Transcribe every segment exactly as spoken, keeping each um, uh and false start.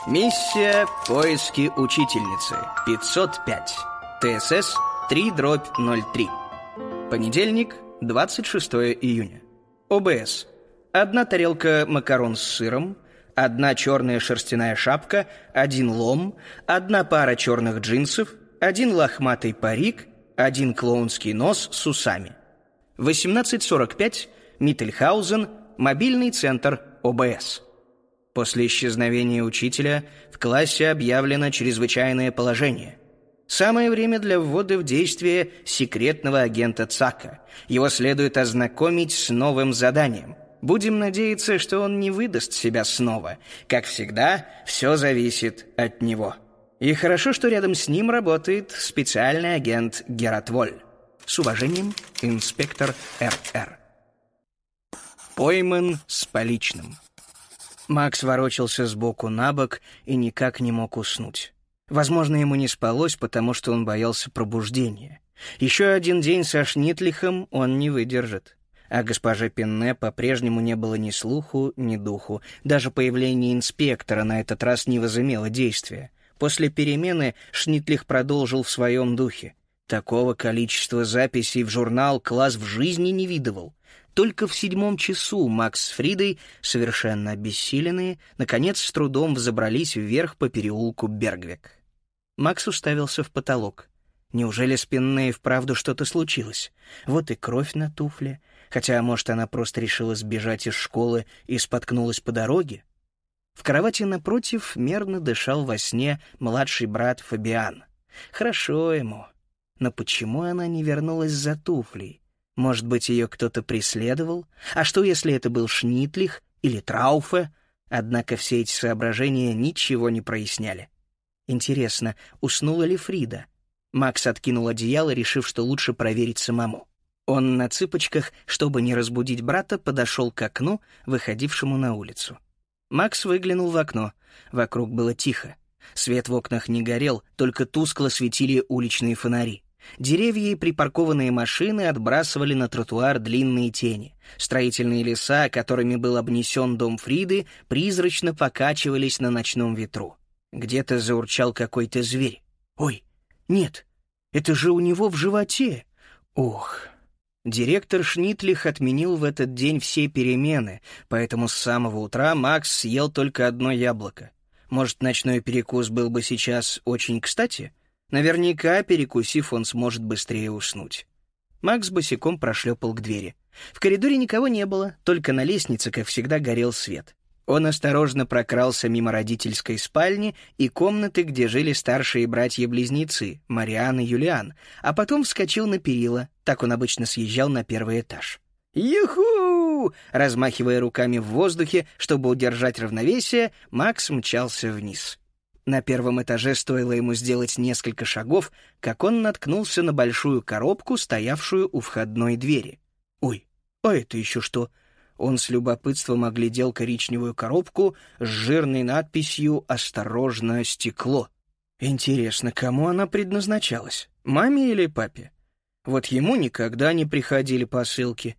Миссия «Поиски учительницы» пятьсот пять. ТСС три дробь ноль три. Понедельник, двадцать шестое июня. ОБС. Одна тарелка макарон с сыром, одна черная шерстяная шапка, один лом, одна пара черных джинсов, один лохматый парик, один клоунский нос с усами. восемнадцать сорок пять. Миттельхаузен. Мобильный центр ОБС. После исчезновения учителя в классе объявлено чрезвычайное положение. Самое время для ввода в действие секретного агента ЦАКа. Его следует ознакомить с новым заданием. Будем надеяться, что он не выдаст себя снова. Как всегда, все зависит от него. И хорошо, что рядом с ним работает специальный агент Герат Воль. С уважением, инспектор эр-эр. Пойман с поличным. Макс ворочался сбоку на бок и никак не мог уснуть. Возможно, ему не спалось, потому что он боялся пробуждения. Еще один день со Шнитлихом он не выдержит. А госпоже Пенне по-прежнему не было ни слуху, ни духу. Даже появление инспектора на этот раз не возымело действия. После перемены Шнитлих продолжил в своем духе. Такого количества записей в журнал класс в жизни не видывал. Только в седьмом часу Макс с Фридой, совершенно обессиленные, наконец с трудом взобрались вверх по переулку Бергвек. Макс уставился в потолок. Неужели с Пенне и вправду что-то случилось? Вот и кровь на туфле. Хотя, может, она просто решила сбежать из школы и споткнулась по дороге? В кровати напротив мерно дышал во сне младший брат Фабиан. Хорошо ему. Но почему она не вернулась за туфлей? Может быть, ее кто-то преследовал? А что, если это был Шнитлих или Трауфе? Однако все эти соображения ничего не проясняли. Интересно, уснула ли Фрида? Макс откинул одеяло, решив, что лучше проверить самому. Он на цыпочках, чтобы не разбудить брата, подошел к окну, выходившему на улицу. Макс выглянул в окно. Вокруг было тихо. Свет в окнах не горел, только тускло светили уличные фонари. Деревья и припаркованные машины отбрасывали на тротуар длинные тени. Строительные леса, которыми был обнесен дом Фриды, призрачно покачивались на ночном ветру. Где-то заурчал какой-то зверь. Ой, нет, это же у него в животе. Ох. Директор Шнитлих отменил в этот день все перемены, поэтому с самого утра Макс съел только одно яблоко. Может, ночной перекус был бы сейчас очень кстати? Наверняка, перекусив, он сможет быстрее уснуть. Макс босиком прошлепал к двери. В коридоре никого не было, только на лестнице, как всегда, горел свет. Он осторожно прокрался мимо родительской спальни и комнаты, где жили старшие братья-близнецы, Мариан и Юлиан, а потом вскочил на перила, так он обычно съезжал на первый этаж. «Юху!» Размахивая руками в воздухе, чтобы удержать равновесие, Макс мчался вниз. На первом этаже стоило ему сделать несколько шагов, как он наткнулся на большую коробку, стоявшую у входной двери. «Ой, а это еще что?» Он с любопытством оглядел коричневую коробку с жирной надписью «Осторожно, стекло». Интересно, кому она предназначалась? Маме или папе? Вот ему никогда не приходили посылки.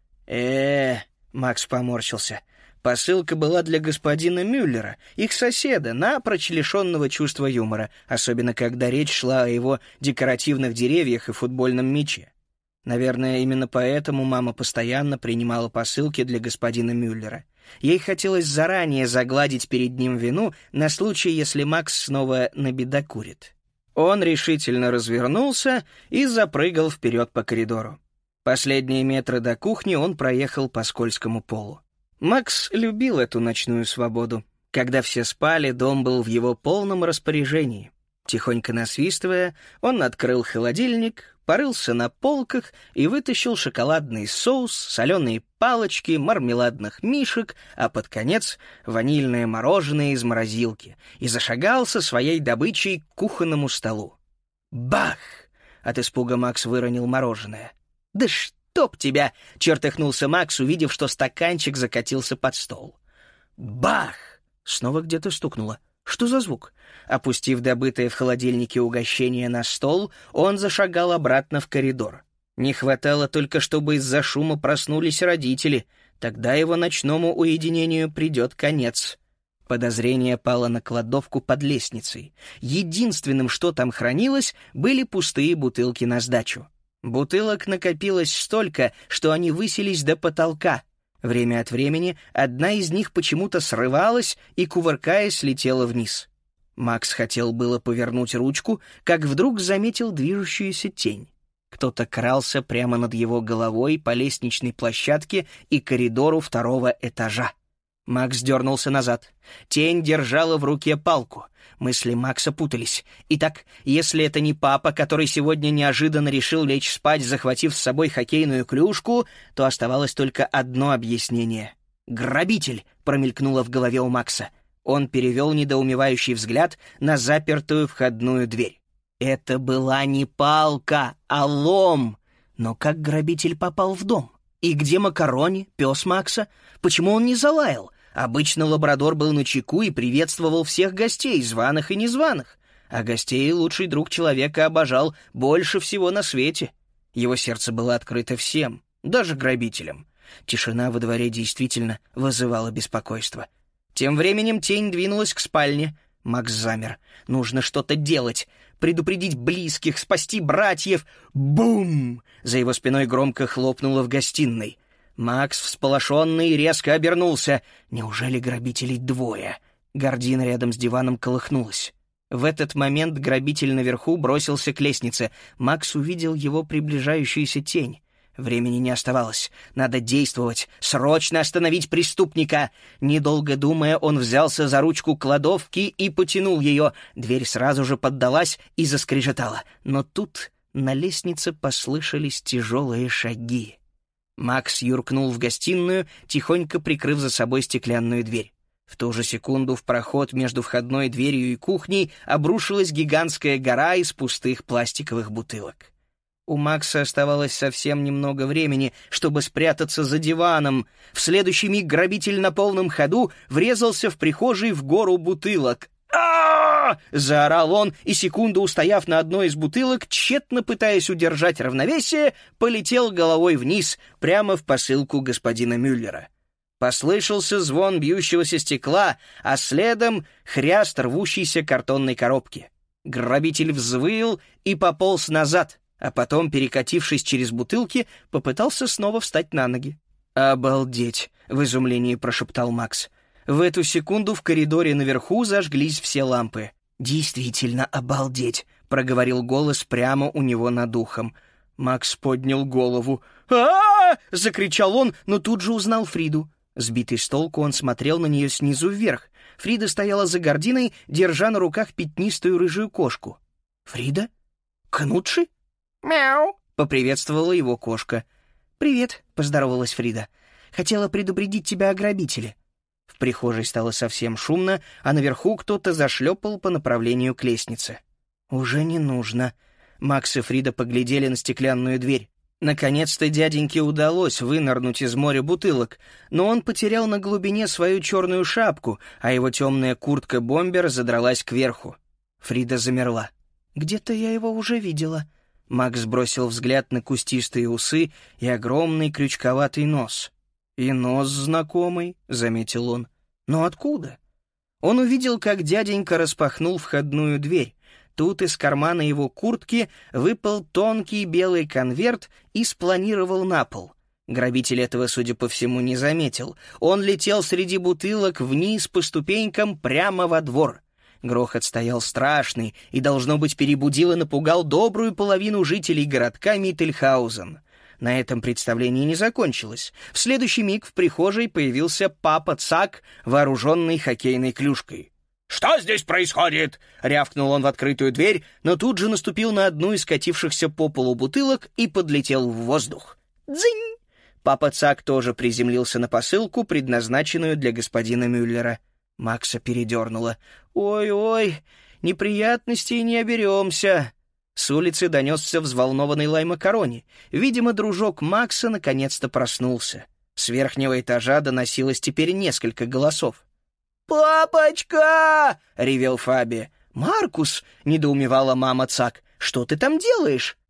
э Макс поморщился. Посылка была для господина Мюллера, их соседа, напрочь лишенного чувства юмора, особенно когда речь шла о его декоративных деревьях и футбольном мяче. Наверное, именно поэтому мама постоянно принимала посылки для господина Мюллера. Ей хотелось заранее загладить перед ним вину на случай, если Макс снова набедокурит. Он решительно развернулся и запрыгал вперед по коридору. Последние метры до кухни он проехал по скользкому полу. Макс любил эту ночную свободу. Когда все спали, дом был в его полном распоряжении. Тихонько насвистывая, он открыл холодильник, порылся на полках и вытащил шоколадный соус, соленые палочки, мармеладных мишек, а под конец ванильное мороженое из морозилки, и зашагал со своей добычей к кухонному столу. Бах! От испуга Макс выронил мороженое. «Да чтоб тебя!» — чертыхнулся Макс, увидев, что стаканчик закатился под стол. Бах! Снова где-то стукнуло. Что за звук? Опустив добытое в холодильнике угощение на стол, он зашагал обратно в коридор. Не хватало только, чтобы из-за шума проснулись родители. Тогда его ночному уединению придет конец. Подозрение пало на кладовку под лестницей. Единственным, что там хранилось, были пустые бутылки на сдачу. Бутылок накопилось столько, что они высились до потолка. Время от времени одна из них почему-то срывалась и, кувыркаясь, летела вниз. Макс хотел было повернуть ручку, как вдруг заметил движущуюся тень. Кто-то крался прямо над его головой по лестничной площадке и коридору второго этажа. Макс дернулся назад. Тень держала в руке палку. Мысли Макса путались. Итак, если это не папа, который сегодня неожиданно решил лечь спать, захватив с собой хоккейную клюшку, то оставалось только одно объяснение. «Грабитель!» — промелькнуло в голове у Макса. Он перевел недоумевающий взгляд на запертую входную дверь. Это была не палка, а лом. Но как грабитель попал в дом? И где Макарони, пес Макса? Почему он не залаял? Обычно лабрадор был начеку и приветствовал всех гостей, званых и незваных. А гостей лучший друг человека обожал больше всего на свете. Его сердце было открыто всем, даже грабителям. Тишина во дворе действительно вызывала беспокойство. Тем временем тень двинулась к спальне. Макс замер. Нужно что-то делать. Предупредить близких, спасти братьев. Бум! За его спиной громко хлопнуло в гостиной. Макс, всполошенный, резко обернулся. Неужели грабителей двое? Гардина рядом с диваном колыхнулась. В этот момент грабитель наверху бросился к лестнице. Макс увидел его приближающуюся тень. Времени не оставалось. Надо действовать. Срочно остановить преступника. Недолго думая, он взялся за ручку кладовки и потянул ее. Дверь сразу же поддалась и заскрежетала. Но тут на лестнице послышались тяжелые шаги. Макс юркнул в гостиную, тихонько прикрыв за собой стеклянную дверь. В ту же секунду в проход между входной дверью и кухней обрушилась гигантская гора из пустых пластиковых бутылок. У Макса оставалось совсем немного времени, чтобы спрятаться за диваном. В следующий миг грабитель на полном ходу врезался в прихожей в гору бутылок. «А-а-а!» — заорал он, и, секунду устояв на одной из бутылок, тщетно пытаясь удержать равновесие, полетел головой вниз, прямо в посылку господина Мюллера. Послышался звон бьющегося стекла, а следом хряст рвущейся картонной коробки. Грабитель взвыл и пополз назад, а потом, перекатившись через бутылки, попытался снова встать на ноги. «Обалдеть!» — в изумлении прошептал Макс. В эту секунду в коридоре наверху зажглись все лампы. «Действительно обалдеть!» — проговорил голос прямо у него над ухом. Макс поднял голову. «А-а-а!» — закричал он, но тут же узнал Фриду. Сбитый с толку, он смотрел на нее снизу вверх. Фрида стояла за гардиной, держа на руках пятнистую рыжую кошку. «Фрида? Кнутши?» «Мяу!» — поприветствовала его кошка. «Привет», — поздоровалась Фрида. «Хотела предупредить тебя о грабителе». В прихожей стало совсем шумно, а наверху кто-то зашлепал по направлению к лестнице. «Уже не нужно». Макс и Фрида поглядели на стеклянную дверь. Наконец-то дяденьке удалось вынырнуть из моря бутылок, но он потерял на глубине свою черную шапку, а его темная куртка-бомбер задралась кверху. Фрида замерла. «Где-то я его уже видела». Макс бросил взгляд на кустистые усы и огромный крючковатый нос. «И нос знакомый», — заметил он. «Но откуда?» Он увидел, как дяденька распахнул входную дверь. Тут из кармана его куртки выпал тонкий белый конверт и спланировал на пол. Грабитель этого, судя по всему, не заметил. Он летел среди бутылок вниз по ступенькам прямо во двор. Грохот стоял страшный и, должно быть, перебудил и напугал добрую половину жителей городка Миттельхаузен. На этом представление не закончилось. В следующий миг в прихожей появился папа Цак, вооруженный хоккейной клюшкой. «Что здесь происходит?» — рявкнул он в открытую дверь, но тут же наступил на одну из скатившихся по полу бутылок и подлетел в воздух. «Дзынь!» Папа Цак тоже приземлился на посылку, предназначенную для господина Мюллера. Макса передернуло. «Ой-ой, неприятностей не оберемся!» С улицы донесся взволнованный лай Макарони. Видимо, дружок Макса наконец-то проснулся. С верхнего этажа доносилось теперь несколько голосов. «Папочка!» — ревел Фаби. «Маркус!» — недоумевала мама Цак. «Что ты там делаешь?»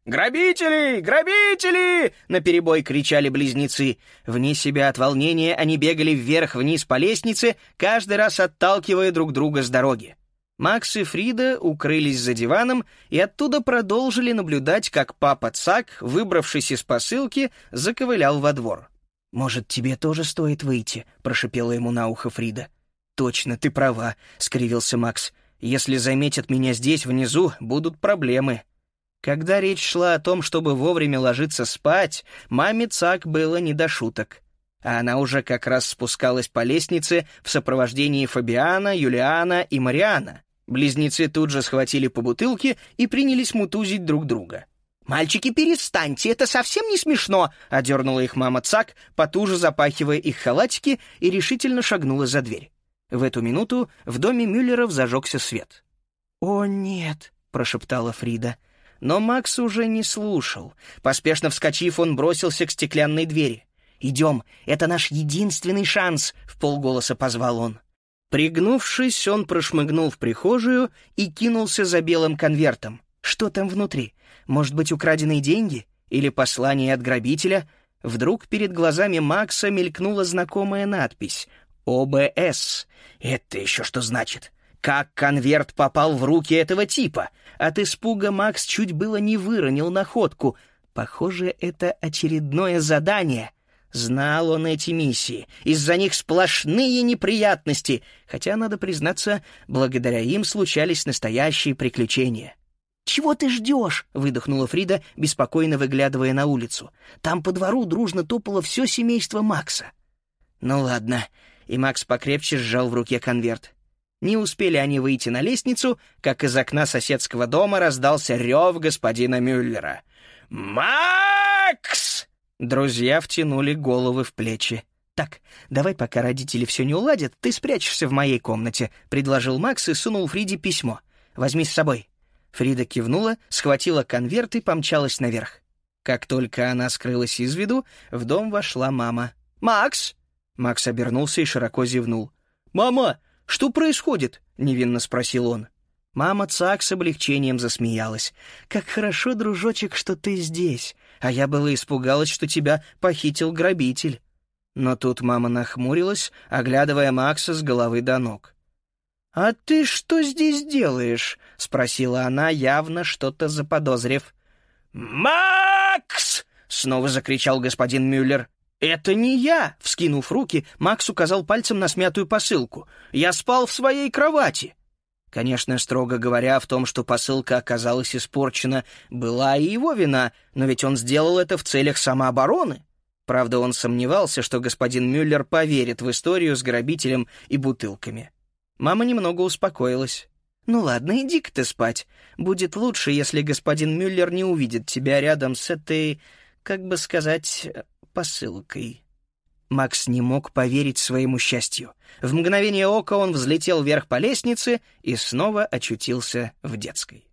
«Грабители! Грабители!» — наперебой кричали близнецы. Вне себя от волнения они бегали вверх-вниз по лестнице, каждый раз отталкивая друг друга с дороги. Макс и Фрида укрылись за диваном и оттуда продолжили наблюдать, как папа Цак, выбравшись из посылки, заковылял во двор. «Может, тебе тоже стоит выйти?» — прошипела ему на ухо Фрида. «Точно, ты права», — скривился Макс. «Если заметят меня здесь, внизу, будут проблемы». Когда речь шла о том, чтобы вовремя ложиться спать, маме Цак было не до шуток. А она уже как раз спускалась по лестнице в сопровождении Фабиана, Юлиана и Мариана. Близнецы тут же схватили по бутылке и принялись мутузить друг друга. «Мальчики, перестаньте, это совсем не смешно!» — одернула их мама Цак, потуже запахивая их халатики, и решительно шагнула за дверь. В эту минуту в доме Мюллеров зажегся свет. «О, нет!» — прошептала Фрида. Но Макс уже не слушал. Поспешно вскочив, он бросился к стеклянной двери. «Идем, это наш единственный шанс!» — вполголоса позвал он. Пригнувшись, он прошмыгнул в прихожую и кинулся за белым конвертом. Что там внутри? Может быть, украденные деньги? Или послание от грабителя? Вдруг перед глазами Макса мелькнула знакомая надпись «О Б С». Это еще что значит? Как конверт попал в руки этого типа? От испуга Макс чуть было не выронил находку. Похоже, это очередное задание. Знал он эти миссии. Из-за них сплошные неприятности. Хотя, надо признаться, благодаря им случались настоящие приключения. «Чего ты ждешь?» — выдохнула Фрида, беспокойно выглядывая на улицу. Там по двору дружно топало все семейство Макса. «Ну ладно». И Макс покрепче сжал в руке конверт. Не успели они выйти на лестницу, как из окна соседского дома раздался рев господина Мюллера. «Макс!» Друзья втянули головы в плечи. «Так, давай, пока родители все не уладят, ты спрячешься в моей комнате», — предложил Макс и сунул Фриде письмо. «Возьми с собой». Фрида кивнула, схватила конверт и помчалась наверх. Как только она скрылась из виду, в дом вошла мама. «Макс!» Макс обернулся и широко зевнул. «Мама, что происходит?» — невинно спросил он. Мама Цак с облегчением засмеялась. «Как хорошо, дружочек, что ты здесь. А я была испугалась, что тебя похитил грабитель». Но тут мама нахмурилась, оглядывая Макса с головы до ног. «А ты что здесь делаешь?» — спросила она, явно что-то заподозрив. «Макс!» — снова закричал господин Мюллер. «Это не я!» — вскинув руки, Макс указал пальцем на смятую посылку. «Я спал в своей кровати!» Конечно, строго говоря, в том, что посылка оказалась испорчена, была и его вина, но ведь он сделал это в целях самообороны. Правда, он сомневался, что господин Мюллер поверит в историю с грабителем и бутылками. Мама немного успокоилась. «Ну ладно, иди-ка ты спать. Будет лучше, если господин Мюллер не увидит тебя рядом с этой, как бы сказать, посылкой». Макс не мог поверить своему счастью. В мгновение ока он взлетел вверх по лестнице и снова очутился в детской.